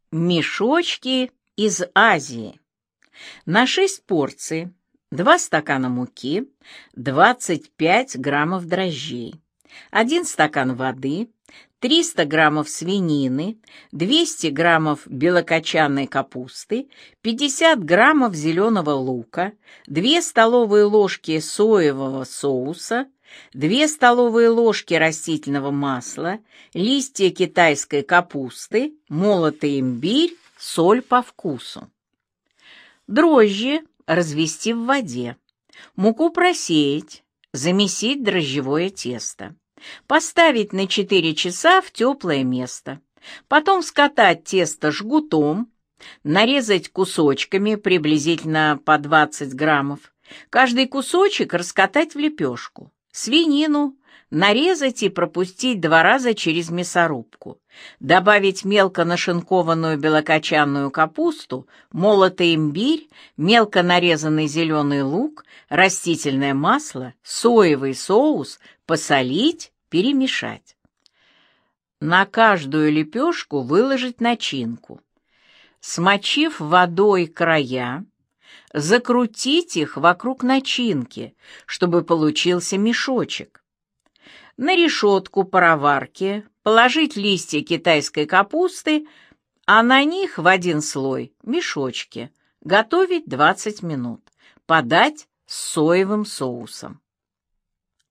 Мешочки из Азии. На 6 порций 2 стакана муки, 25 граммов дрожжей, 1 стакан воды, 300 граммов свинины, 200 граммов белокочанной капусты, 50 граммов зеленого лука, 2 столовые ложки соевого соуса, 2 столовые ложки растительного масла, листья китайской капусты, молотый имбирь, соль по вкусу. Дрожжи развести в воде, муку просеять, замесить дрожжевое тесто, поставить на 4 часа в теплое место, потом скатать тесто жгутом, нарезать кусочками приблизительно по 20 граммов, каждый кусочек раскатать в лепешку. Свинину нарезать и пропустить 2 раза через мясорубку. Добавить мелко нашинкованную белокочанную капусту, молотый имбирь, мелко нарезанный зеленый лук, растительное масло, соевый соус, посолить, перемешать. На каждую лепешку выложить начинку. Смочив водой края, закрутить их вокруг начинки, чтобы получился мешочек. На решетку пароварки положить листья китайской капусты, а на них в один слой мешочки. Готовить 20 минут. Подать с соевым соусом.